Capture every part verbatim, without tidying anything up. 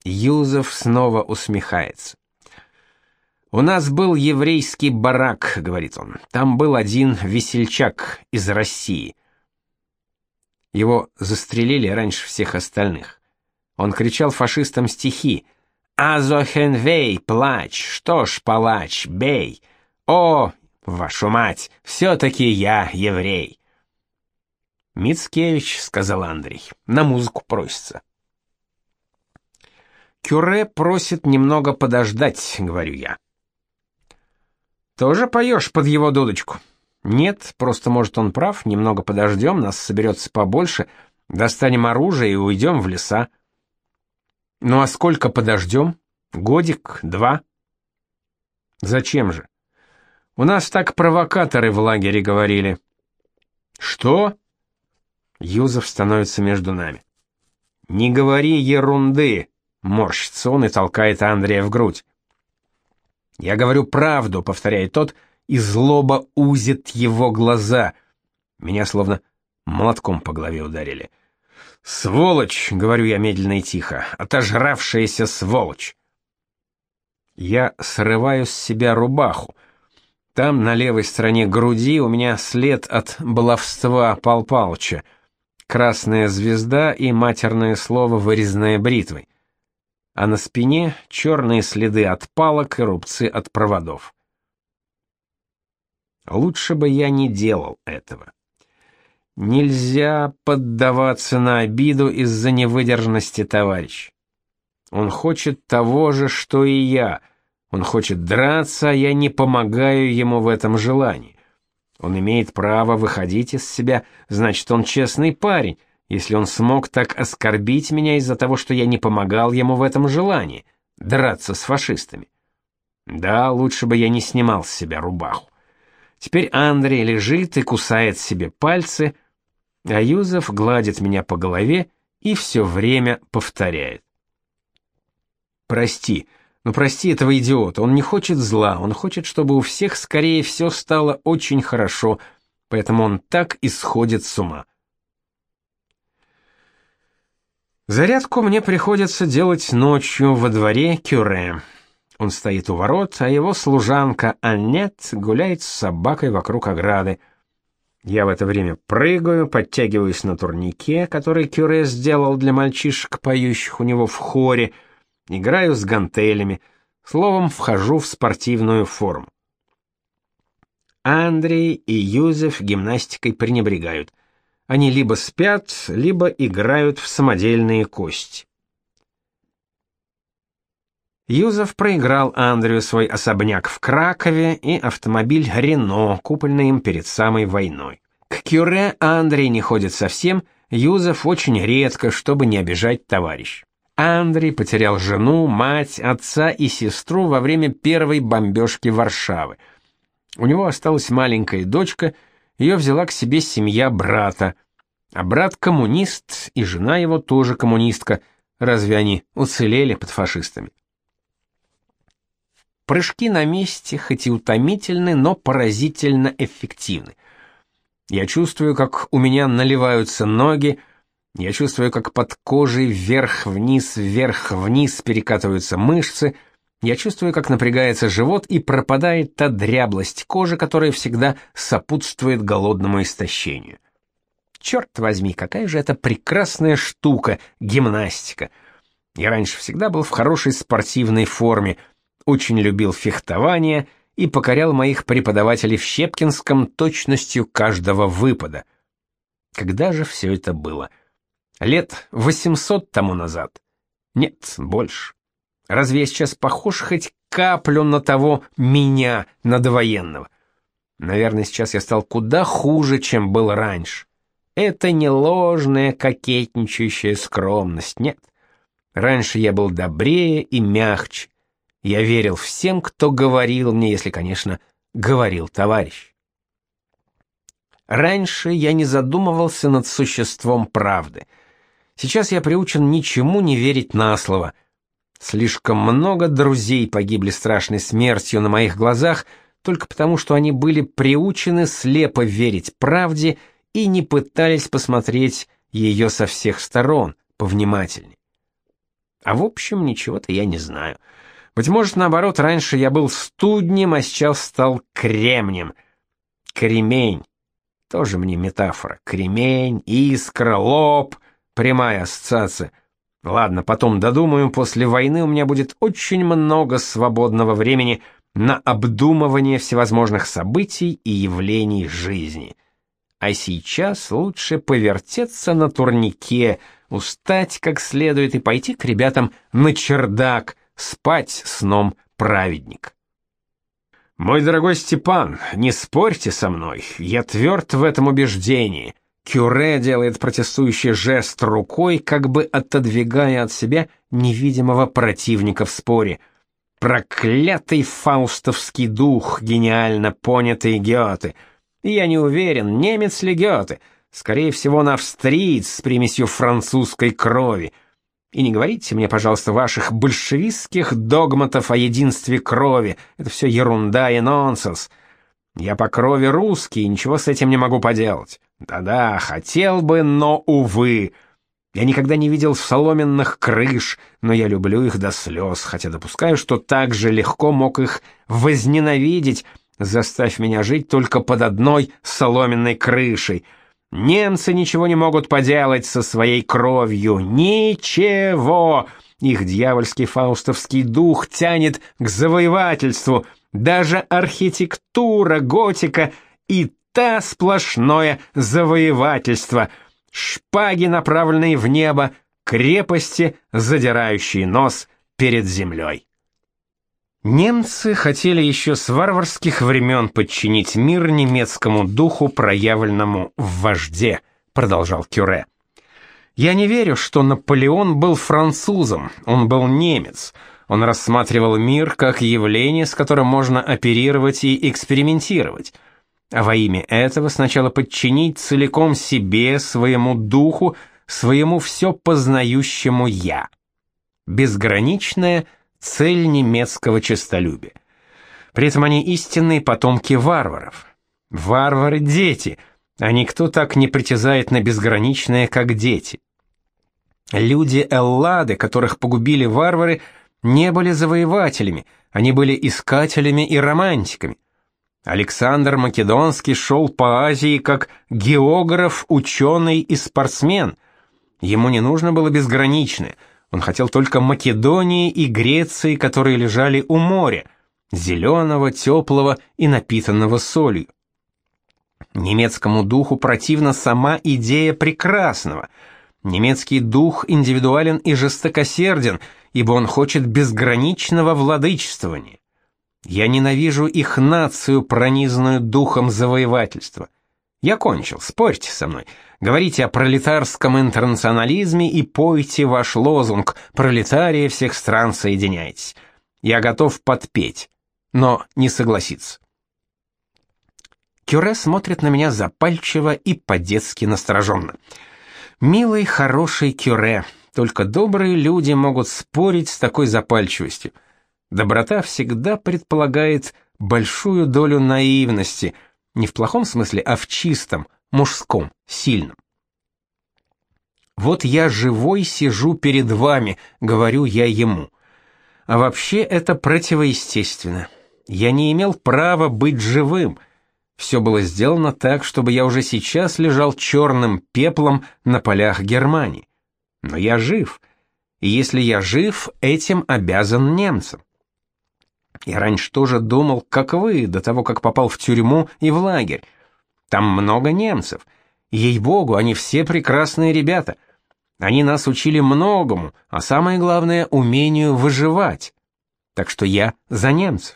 Юзеф снова усмехается. «У нас был еврейский барак», — говорит он. «Там был один весельчак из России». Его застрелили раньше всех остальных. Он кричал фашистам стихи: «Азохенвей, плач, что ж, палач, бей! О, вашу мать, все-таки я еврей!» «Мицкевич», — сказал Андрей, — «на музыку просится». «Кюре просит немного подождать», — говорю я. «Тоже поешь под его дудочку?» «Нет, просто, может, он прав, немного подождем, нас соберется побольше, достанем оружие и уйдем в леса». «Ну а сколько подождем? Годик, два?» «Зачем же? У нас так провокаторы в лагере говорили». «Что?» Юзеф становится между нами. «Не говори ерунды», — морщится он и толкает Андрея в грудь. «Я говорю правду», — повторяет тот, и злоба узит его глаза. Меня словно молотком по голове ударили. «Сволочь», — говорю я медленно и тихо, — «отожравшаяся сволочь». Я срываю с себя рубаху. Там, на левой стороне груди, у меня след от баловства Пал Палыча. Красная звезда и матерное слово, вырезанное бритвой. А на спине черные следы от палок и рубцы от проводов. Лучше бы я не делал этого. Нельзя поддаваться на обиду из-за невыдержанности товарища. Он хочет того же, что и я. Он хочет драться, а я не помогаю ему в этом желании. Он имеет право выходить из себя, значит, он честный парень, если он смог так оскорбить меня из-за того, что я не помогал ему в этом желании — драться с фашистами. Да, лучше бы я не снимал с себя рубаху. Теперь Андрей лежит и кусает себе пальцы, а Юзеф гладит меня по голове и все время повторяет: «Прости, ну прости этого идиота, он не хочет зла, он хочет, чтобы у всех скорее все стало очень хорошо, поэтому он так и сходит с ума». Зарядку мне приходится делать ночью во дворе Кюре. Он стоит у ворот, а его служанка Аннет гуляет с собакой вокруг ограды. Я в это время прыгаю, подтягиваюсь на турнике, который Кюре сделал для мальчишек, поющих у него в хоре, играю с гантелями, словом, вхожу в спортивную форму. Андрей и Юзеф гимнастикой пренебрегают. Они либо спят, либо играют в самодельные кости. Юзеф проиграл Андрею свой особняк в Кракове и автомобиль Рено, купленный им перед самой войной. К Кюре Андрей не ходит совсем, Юзеф очень редко, чтобы не обижать товарища. Андрей потерял жену, мать, отца и сестру во время первой бомбежки Варшавы. У него осталась маленькая дочка, ее взяла к себе семья брата. А брат коммунист, и жена его тоже коммунистка. Разве они уцелели под фашистами? Прыжки на месте, хоть и утомительны, но поразительно эффективны. Я чувствую, как у меня наливаются ноги, я чувствую, как под кожей вверх-вниз, вверх-вниз перекатываются мышцы, я чувствую, как напрягается живот и пропадает та дряблость кожи, которая всегда сопутствует голодному истощению. Черт возьми, какая же это прекрасная штука, гимнастика. Я раньше всегда был в хорошей спортивной форме, очень любил фехтование и покорял моих преподавателей в Щепкинском точностью каждого выпада. Когда же все это было? Лет восемьсот тому назад? Нет, больше. Разве я сейчас похож хоть каплю на того меня, на довоенного? Наверное, сейчас я стал куда хуже, чем был раньше. Это не ложная кокетничающая скромность, нет. Раньше я был добрее и мягче. Я верил всем, кто говорил мне, если, конечно, говорил товарищ. Раньше я не задумывался над существом правды. Сейчас я приучен ничему не верить на слово. Слишком много друзей погибли страшной смертью на моих глазах только потому, что они были приучены слепо верить правде и не пытались посмотреть ее со всех сторон, повнимательнее. А в общем, ничего-то я не знаю. Быть может, наоборот, раньше я был студнем, а сейчас стал кремнем. Кремень. Тоже мне метафора. Кремень, искра, лоб. Прямая ассоциация. Ладно, потом додумаю, после войны у меня будет очень много свободного времени на обдумывание всевозможных событий и явлений жизни. А сейчас лучше повертеться на турнике, устать как следует и пойти к ребятам на чердак, спать сном праведник. Мой дорогой Степан, не спорьте со мной, я тверд в этом убеждении. Кюре делает протестующий жест рукой, как бы отодвигая от себя невидимого противника в споре. Проклятый фаустовский дух, гениально понятый Гёте. Я не уверен, немец ли Гёте, скорее всего, он австриец с примесью французской крови. И не говорите мне, пожалуйста, ваших большевистских догматов о единстве крови. Это все ерунда и нонсенс. Я по крови русский, и ничего с этим не могу поделать. Да-да, хотел бы, но, увы. Я никогда не видел соломенных крыш, но я люблю их до слез, хотя допускаю, что так же легко мог их возненавидеть, заставь меня жить только под одной соломенной крышей. Немцы ничего не могут поделать со своей кровью. Ничего! Их дьявольский фаустовский дух тянет к завоевательству. Даже архитектура, готика и та сплошное завоевательство. Шпаги, направленные в небо, крепости, задирающие нос перед землей. Немцы хотели еще с варварских времен подчинить мир немецкому духу, проявленному в вожде, продолжал Кюре. Я не верю, что Наполеон был французом, он был немец. Он рассматривал мир как явление, с которым можно оперировать и экспериментировать. А во имя этого сначала подчинить целиком себе, своему духу, своему все познающему «я». Безграничная цель немецкого честолюбия. При этом они истинные потомки варваров. Варвары — дети, а никто так не притязает на безграничное, как дети. Люди Эллады, которых погубили варвары, не были завоевателями, они были искателями и романтиками. Александр Македонский шел по Азии как географ, ученый и спортсмен. Ему не нужно было безграничное, он хотел только Македонии и Греции, которые лежали у моря, зеленого, теплого и напитанного солью. Немецкому духу противна сама идея прекрасного. Немецкий дух индивидуален и жестокосерден, ибо он хочет безграничного владычествования. Я ненавижу их нацию, пронизанную духом завоевательства. Я кончил, спорьте со мной. Говорите о пролетарском интернационализме и пойте ваш лозунг «Пролетарии всех стран, соединяйтесь». Я готов подпеть, но не согласиться. Кюре смотрит на меня запальчиво и по-детски настороженно. Милый, хороший Кюре, только добрые люди могут спорить с такой запальчивостью. Доброта всегда предполагает большую долю наивности, не в плохом смысле, а в чистом, мужском, сильном. Вот я живой сижу перед вами, говорю я ему. А вообще это противоестественно. Я не имел права быть живым. Все было сделано так, чтобы я уже сейчас лежал черным пеплом на полях Германии. Но я жив, и если я жив, этим обязан немцам. Я раньше тоже думал, как вы, до того, как попал в тюрьму и в лагерь. Там много немцев. Ей-богу, они все прекрасные ребята. Они нас учили многому, а самое главное — умению выживать. Так что я за немцев.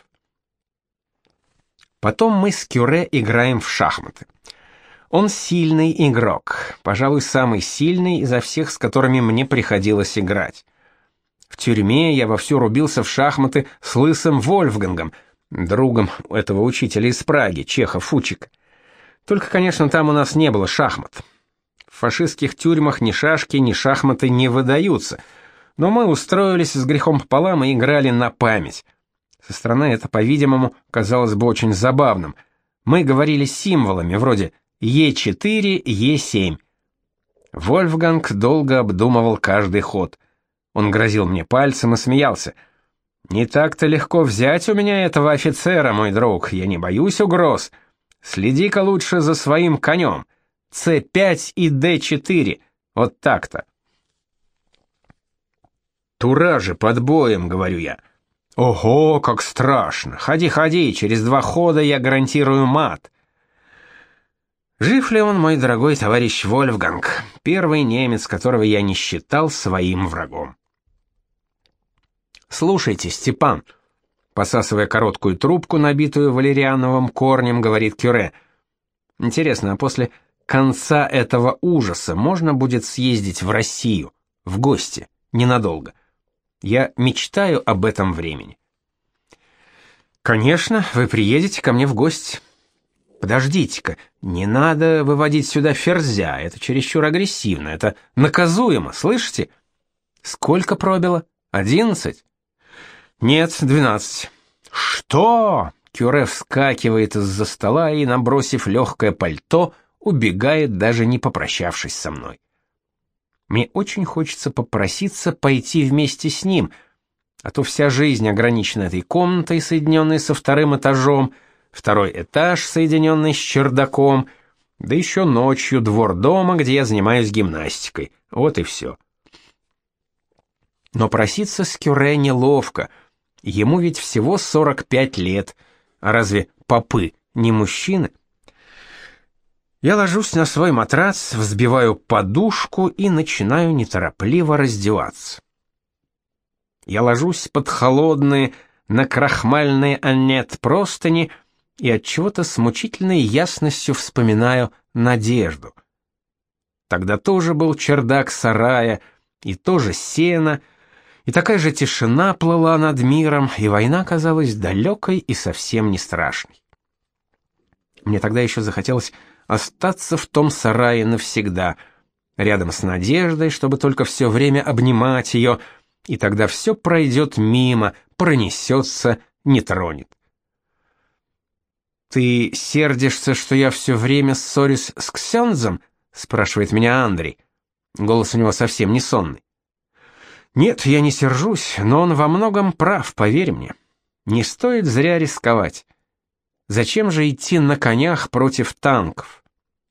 Потом мы с Кюре играем в шахматы. Он сильный игрок, пожалуй, самый сильный изо всех, с которыми мне приходилось играть. В тюрьме я вовсю рубился в шахматы с лысым Вольфгангом, другом этого учителя из Праги, чеха Фучика. Только, конечно, там у нас не было шахмат. В фашистских тюрьмах ни шашки, ни шахматы не выдаются, но мы устроились с грехом пополам и играли на память. Со стороны это, по-видимому, казалось бы очень забавным. Мы говорили символами, вроде е четыре, е семь. Вольфганг долго обдумывал каждый ход. Он грозил мне пальцем и смеялся. «Не так-то легко взять у меня этого офицера, мой друг, я не боюсь угроз. Следи-ка лучше за своим конем. Це пять и дэ четыре, вот так-то». «Тура же под боем», — говорю я. «Ого, как страшно! Ходи, ходи, через два хода я гарантирую мат». Жив ли он, мой дорогой товарищ Вольфганг, первый немец, которого я не считал своим врагом? «Слушайте, Степан», — посасывая короткую трубку, набитую валериановым корнем, говорит Кюре, «интересно, а после конца этого ужаса можно будет съездить в Россию, в гости, ненадолго? Я мечтаю об этом времени». «Конечно, вы приедете ко мне в гости». «Подождите-ка, не надо выводить сюда ферзя, это чересчур агрессивно, это наказуемо, слышите?» «Сколько пробило? Одиннадцать?» «Нет, двенадцать». «Что?» Кюре вскакивает из-за стола и, набросив легкое пальто, убегает, даже не попрощавшись со мной. Мне очень хочется попроситься пойти вместе с ним, а то вся жизнь ограничена этой комнатой, соединенной со вторым этажом, второй этаж, соединенный с чердаком, да еще ночью двор дома, где я занимаюсь гимнастикой. Вот и все. Но проситься с Кюре неловко. Ему ведь всего сорок пять лет. А разве попы не мужчины? Я ложусь на свой матрац, взбиваю подушку и начинаю неторопливо раздеваться. Я ложусь под холодные, накрахмальные аннет простыни и от чего-то с мучительной ясностью вспоминаю Надежду. Тогда тоже был чердак сарая, и тоже сено, и такая же тишина плыла над миром, и война казалась далекой и совсем не страшной. Мне тогда еще захотелось остаться в том сарае навсегда, рядом с Надеждой, чтобы только все время обнимать ее, и тогда все пройдет мимо, пронесется, не тронет. «Ты сердишься, что я все время ссорюсь с Ксензом?» — спрашивает меня Андрей. Голос у него совсем не сонный. «Нет, я не сержусь, но он во многом прав, поверь мне. Не стоит зря рисковать. Зачем же идти на конях против танков?»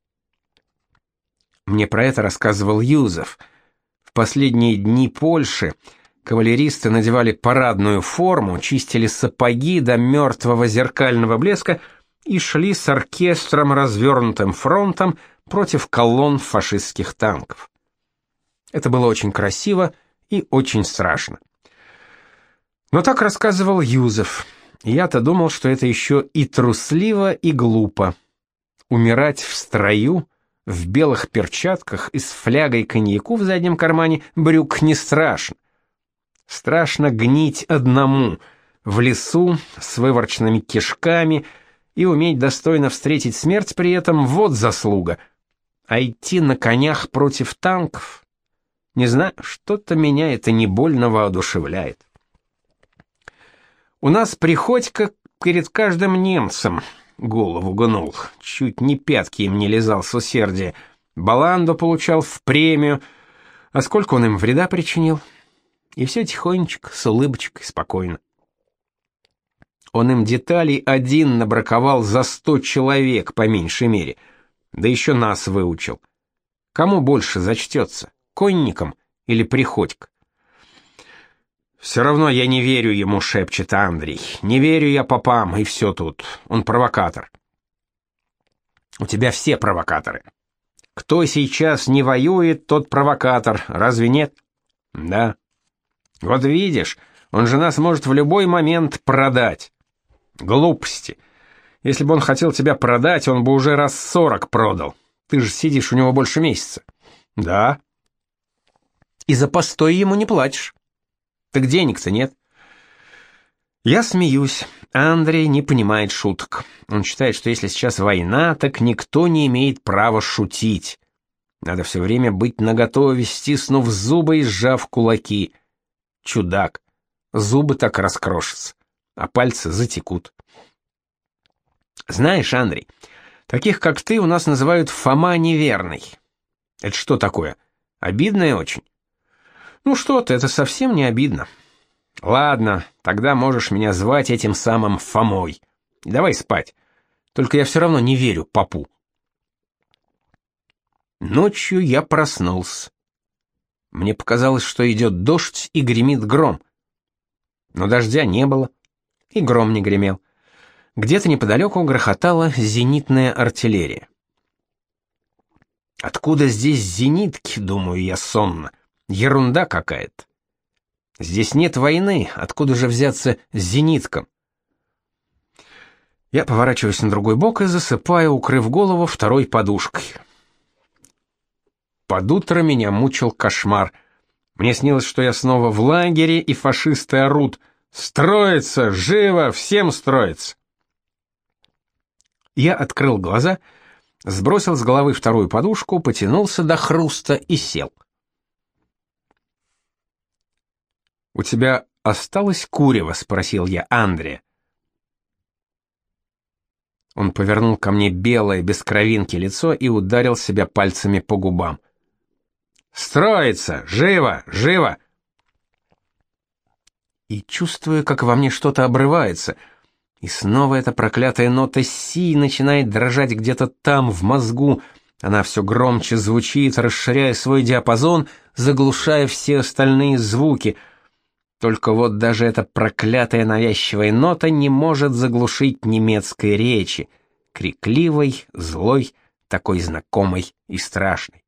Мне про это рассказывал Юзеф. В последние дни Польши кавалеристы надевали парадную форму, чистили сапоги до мертвого зеркального блеска и шли с оркестром развернутым фронтом против колонн фашистских танков. Это было очень красиво и очень страшно. Но так рассказывал Юзеф. Я-то думал, что это еще и трусливо, и глупо. Умирать в строю, в белых перчатках и с флягой коньяку в заднем кармане брюк не страшно. Страшно гнить одному, в лесу, с вывороченными кишками, и уметь достойно встретить смерть при этом — вот заслуга. А идти на конях против танков... Не знаю, что-то меня это не больно воодушевляет. У нас Приходько перед каждым немцем голову гнул, чуть не пятки им не лизал с усердия. Баланду получал в премию, а сколько он им вреда причинил? И все тихонечко, с улыбочкой, спокойно. Он им деталей один набраковал за сто человек, по меньшей мере, да еще нас выучил. Кому больше зачтется, конникам или Приходько? «Все равно я не верю ему», — шепчет Андрей. «Не верю я попам, и все тут. Он провокатор». «У тебя все провокаторы. Кто сейчас не воюет, тот провокатор. Разве нет?» «Да». «Вот видишь, он же нас может в любой момент продать». «Глупости. Если бы он хотел тебя продать, он бы уже раз сорок продал. Ты же сидишь у него больше месяца». «Да». «И за постой ему не платишь». «Так денег-то нет». Я смеюсь. Андрей не понимает шуток. Он считает, что если сейчас война, так никто не имеет права шутить. Надо все время быть наготове, стиснув зубы и сжав кулаки. Чудак. Зубы так раскрошатся, а пальцы затекут. Знаешь, Андрей, таких, как ты, у нас называют Фома неверный. Это что такое? Обидное очень? Ну что ты, это совсем не обидно. Ладно, тогда можешь меня звать этим самым Фомой. Давай спать. Только я все равно не верю попу. Ночью я проснулся. Мне показалось, что идет дождь и гремит гром. Но дождя не было, и гром не гремел. Где-то неподалеку грохотала зенитная артиллерия. Откуда здесь зенитки, думаю я сонно? Ерунда какая-то. Здесь нет войны, откуда же взяться зениткам? Я поворачиваюсь на другой бок и засыпаю, укрыв голову второй подушкой. Под утро меня мучил кошмар. Мне снилось, что я снова в лагере, и фашисты орут: «Строится! Живо! Всем строится!» Я открыл глаза, сбросил с головы вторую подушку, потянулся до хруста и сел. «У тебя осталось курево?» — спросил я Андрея. Он повернул ко мне белое, без кровинки лицо и ударил себя пальцами по губам. «Строится! Живо! Живо!» И чувствую, как во мне что-то обрывается, и снова эта проклятая нота си начинает дрожать где-то там, в мозгу. Она все громче звучит, расширяя свой диапазон, заглушая все остальные звуки. Только вот даже эта проклятая навязчивая нота не может заглушить немецкой речи, крикливой, злой, такой знакомой и страшной.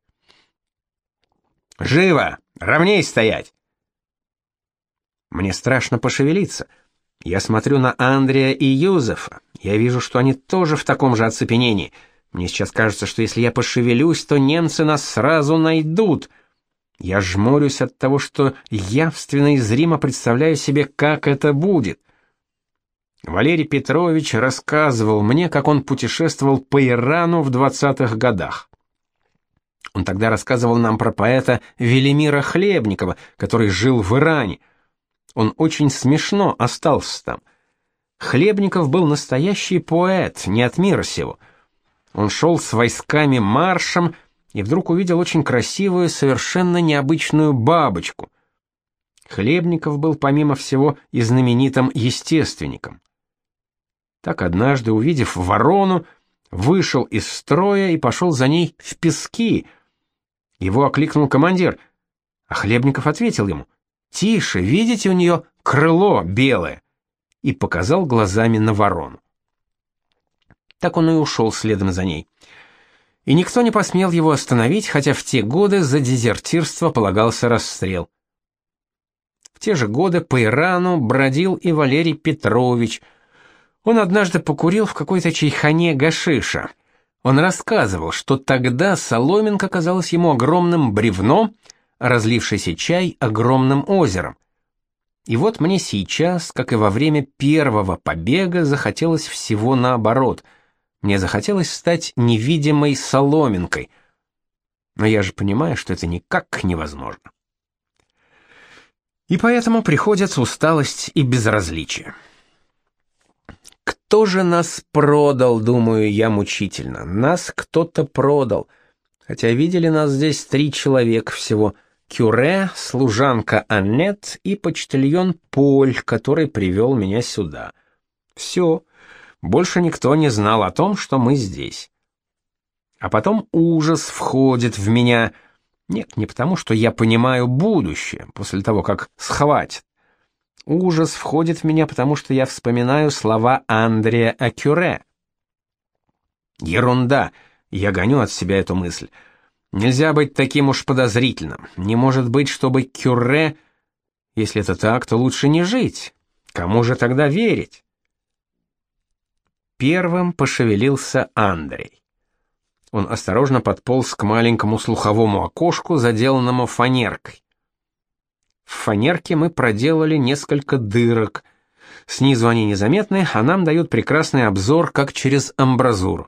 «Живо! Ровней стоять!» Мне страшно пошевелиться. Я смотрю на Андрея и Юзефа. Я вижу, что они тоже в таком же оцепенении. Мне сейчас кажется, что если я пошевелюсь, то немцы нас сразу найдут. Я жмурюсь от того, что явственно и зримо представляю себе, как это будет. Валерий Петрович рассказывал мне, как он путешествовал по Ирану в двадцатых годах. Он тогда рассказывал нам про поэта Велимира Хлебникова, который жил в Иране. Он очень смешно остался там. Хлебников был настоящий поэт, не от мира сего. Он шел с войсками маршем и вдруг увидел очень красивую, совершенно необычную бабочку. Хлебников был, помимо всего, и знаменитым естественником. Так однажды, увидев ворону, вышел из строя и пошел за ней в пески. Его окликнул командир, а Хлебников ответил ему: «Тише, видите, у нее крыло белое», и показал глазами на ворону. Так он и ушел следом за ней. И никто не посмел его остановить, хотя в те годы за дезертирство полагался расстрел. В те же годы по Ирану бродил и Валерий Петрович. Он однажды покурил в какой-то чайхане гашиша. Он рассказывал, что тогда соломинка казалась ему огромным бревном, а разлившийся чай — огромным озером. И вот мне сейчас, как и во время первого побега, захотелось всего наоборот. Мне захотелось стать невидимой соломинкой. Но я же понимаю, что это никак невозможно. И поэтому приходят усталость и безразличие. Кто же нас продал, думаю я мучительно. Нас кто-то продал. Хотя видели нас здесь три человека всего: кюре, служанка Аннет и почтальон Поль, который привел меня сюда. Все. Больше никто не знал о том, что мы здесь. А потом ужас входит в меня. Нет, не потому, что я понимаю будущее после того, как схватят. Ужас входит в меня, потому что я вспоминаю слова Андрея о кюре. Ерунда, я гоню от себя эту мысль. Нельзя быть таким уж подозрительным. Не может быть, чтобы кюре... Если это так, то лучше не жить. Кому же тогда верить? Первым пошевелился Андрей. Он осторожно подполз к маленькому слуховому окошку, заделанному фанеркой. В фанерке мы проделали несколько дырок. Снизу они незаметны, а нам дают прекрасный обзор, как через амбразуру.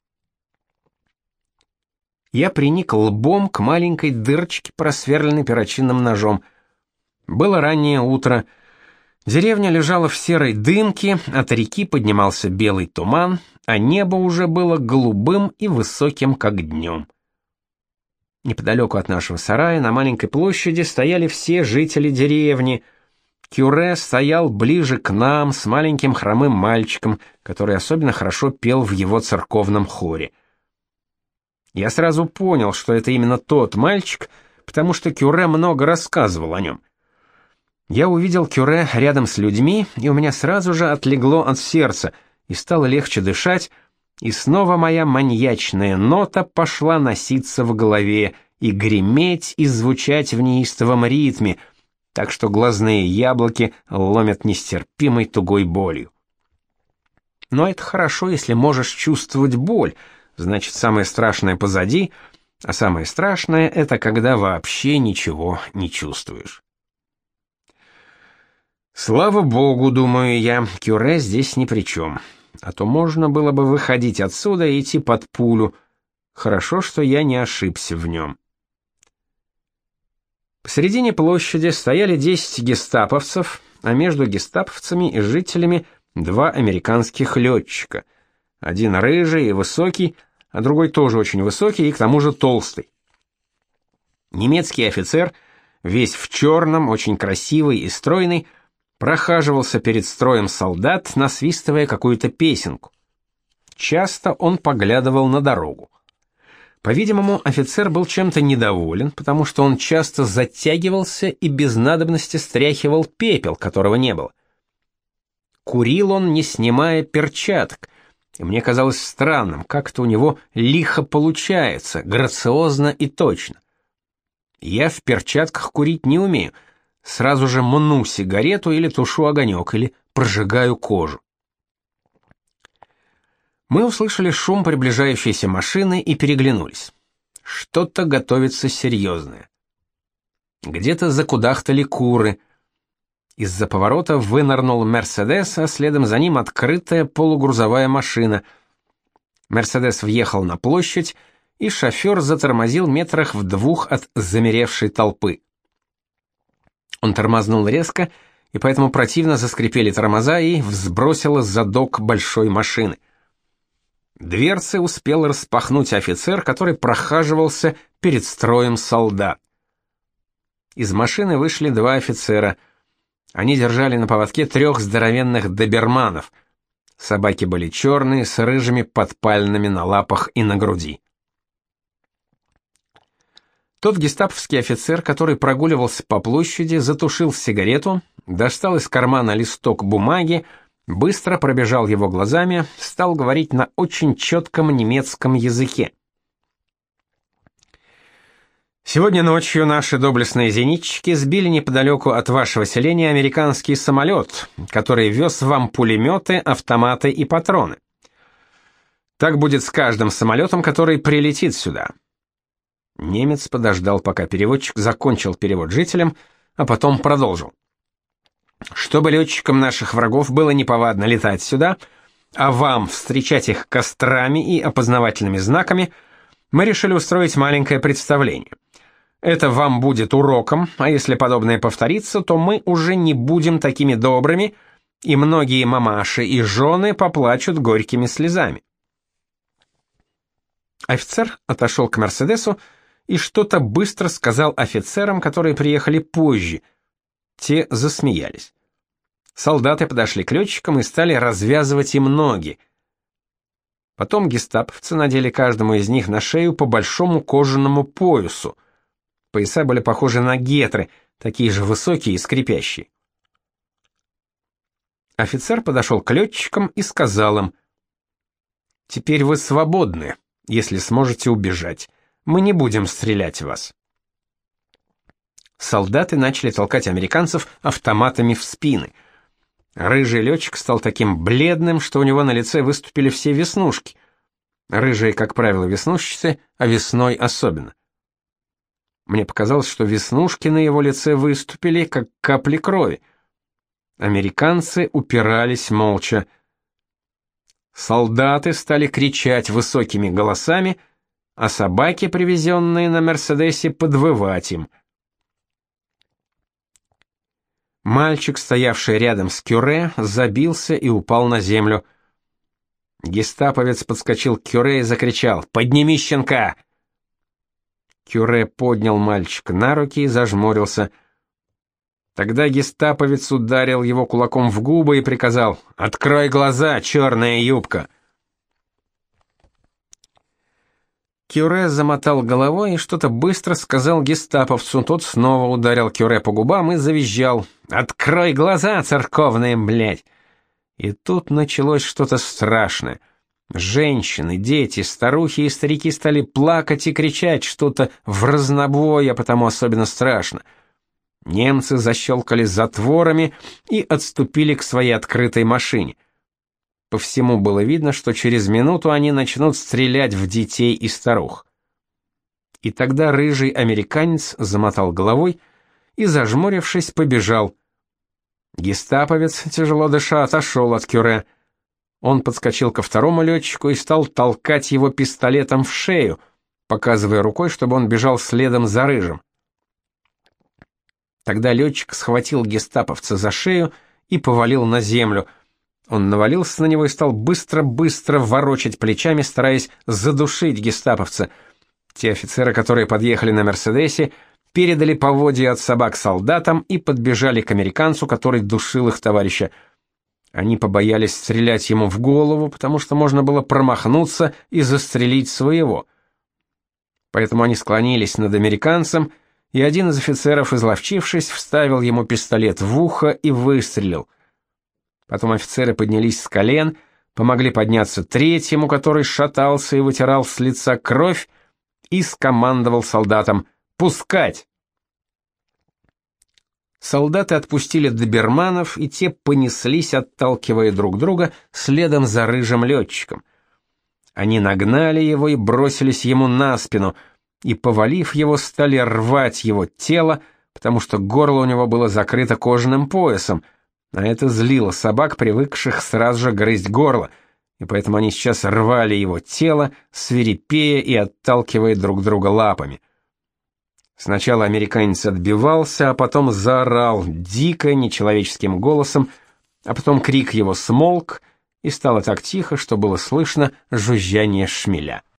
Я приник лбом к маленькой дырочке, просверленной перочинным ножом. Было раннее утро. Деревня лежала в серой дымке, от реки поднимался белый туман, а небо уже было голубым и высоким, как днем. Неподалеку от нашего сарая на маленькой площади стояли все жители деревни. Кюре стоял ближе к нам с маленьким хромым мальчиком, который особенно хорошо пел в его церковном хоре. Я сразу понял, что это именно тот мальчик, потому что Кюре много рассказывал о нем. Я увидел Кюре рядом с людьми, и у меня сразу же отлегло от сердца, и стало легче дышать, и снова моя маньячная нота пошла носиться в голове и греметь и звучать в неистовом ритме, так что глазные яблоки ломят нестерпимой тугой болью. Но это хорошо, если можешь чувствовать боль, значит, самое страшное позади, а самое страшное — это когда вообще ничего не чувствуешь. Слава богу, думаю я, Кюре здесь ни при чем, а то можно было бы выходить отсюда и идти под пулю. Хорошо, что я не ошибся в нем. Посередине площади стояли десять гестаповцев, а между гестаповцами и жителями два американских летчика. Один рыжий и высокий, а другой тоже очень высокий и к тому же толстый. Немецкий офицер, весь в черном, очень красивый и стройный, прохаживался перед строем солдат, насвистывая какую-то песенку. Часто он поглядывал на дорогу. По-видимому, офицер был чем-то недоволен, потому что он часто затягивался и без надобности стряхивал пепел, которого не было. Курил он, не снимая перчаток, и мне казалось странным, как это у него лихо получается, грациозно и точно. Я в перчатках курить не умею, сразу же мну сигарету или тушу огонек, или прожигаю кожу. Мы услышали шум приближающейся машины и переглянулись. Что-то готовится серьезное. Где-то закудахтали куры. Из-за поворота вынырнул «Мерседес», а следом за ним открытая полугрузовая машина. «Мерседес» въехал на площадь, и шофер затормозил метрах в двух от замеревшей толпы. Он тормознул резко, и поэтому противно заскрипели тормоза и взбросило задок большой машины. Дверцы успел распахнуть офицер, который прохаживался перед строем солдат. Из машины вышли два офицера. Они держали на поводке трех здоровенных доберманов. Собаки были черные, с рыжими подпальными на лапах и на груди. Тот гестаповский офицер, который прогуливался по площади, затушил сигарету, достал из кармана листок бумаги, быстро пробежал его глазами, стал говорить на очень четком немецком языке. Сегодня ночью наши доблестные зенитчики сбили неподалеку от вашего селения американский самолет, который вез вам пулеметы, автоматы и патроны. Так будет с каждым самолетом, который прилетит сюда. Немец подождал, пока переводчик закончил перевод жителям, а потом продолжил. Чтобы летчикам наших врагов было неповадно летать сюда, а вам встречать их кострами и опознавательными знаками, мы решили устроить маленькое представление. Это вам будет уроком, а если подобное повторится, то мы уже не будем такими добрыми, и многие мамаши и жены поплачут горькими слезами. Офицер отошел к «Мерседесу» и что-то быстро сказал офицерам, которые приехали позже. Те засмеялись. Солдаты подошли к летчикам и стали развязывать им ноги. Потом гестаповцы надели каждому из них на шею по большому кожаному поясу. Пояса были похожи на гетры, такие же высокие и скрипящие. Офицер подошел к летчикам и сказал им: «Теперь вы свободны, если сможете убежать. Мы не будем стрелять в вас». Солдаты начали толкать американцев автоматами в спины. Рыжий летчик стал таким бледным, что у него на лице выступили все веснушки. Рыжие, как правило, веснушчатые, а весной особенно. Мне показалось, что веснушки на его лице выступили, как капли крови. Американцы упирались молча. Солдаты стали кричать высокими голосами, а собаки, привезенные на «Мерседесе», подвывать им. Мальчик, стоявший рядом с Кюре, забился и упал на землю. Гестаповец подскочил к Кюре и закричал: «Подними щенка!» Кюре поднял мальчика на руки и зажмурился. Тогда гестаповец ударил его кулаком в губы и приказал: «Открой глаза, черная юбка!» Кюре замотал головой и что-то быстро сказал гестаповцу. Тот снова ударил Кюре по губам и завизжал: «Открой глаза, церковная, блядь!» И тут началось что-то страшное. Женщины, дети, старухи и старики стали плакать и кричать что-то в разнобой, а потому особенно страшно. Немцы защелкали затворами и отступили к своей открытой машине. По всему было видно, что через минуту они начнут стрелять в детей и старух. И тогда рыжий американец замотал головой и, зажмурившись, побежал. Гестаповец, тяжело дыша, отошел от Кюре. Он подскочил ко второму летчику и стал толкать его пистолетом в шею, показывая рукой, чтобы он бежал следом за рыжим. Тогда летчик схватил гестаповца за шею и повалил на землю. Он навалился на него и стал быстро-быстро ворочать плечами, стараясь задушить гестаповца. Те офицеры, которые подъехали на «Мерседесе», передали поводья от собак солдатам и подбежали к американцу, который душил их товарища. Они побоялись стрелять ему в голову, потому что можно было промахнуться и застрелить своего. Поэтому они склонились над американцем, и один из офицеров, изловчившись, вставил ему пистолет в ухо и выстрелил. Потом офицеры поднялись с колен, помогли подняться третьему, который шатался и вытирал с лица кровь, и скомандовал солдатам: «Пускать!» Солдаты отпустили доберманов, и те понеслись, отталкивая друг друга, следом за рыжим летчиком. Они нагнали его и бросились ему на спину, и, повалив его, стали рвать его тело, потому что горло у него было закрыто кожаным поясом, а это злило собак, привыкших сразу же грызть горло, и поэтому они сейчас рвали его тело, свирепея и отталкивая друг друга лапами. Сначала американец отбивался, а потом заорал дико, нечеловеческим голосом, а потом крик его смолк, и стало так тихо, что было слышно жужжание шмеля.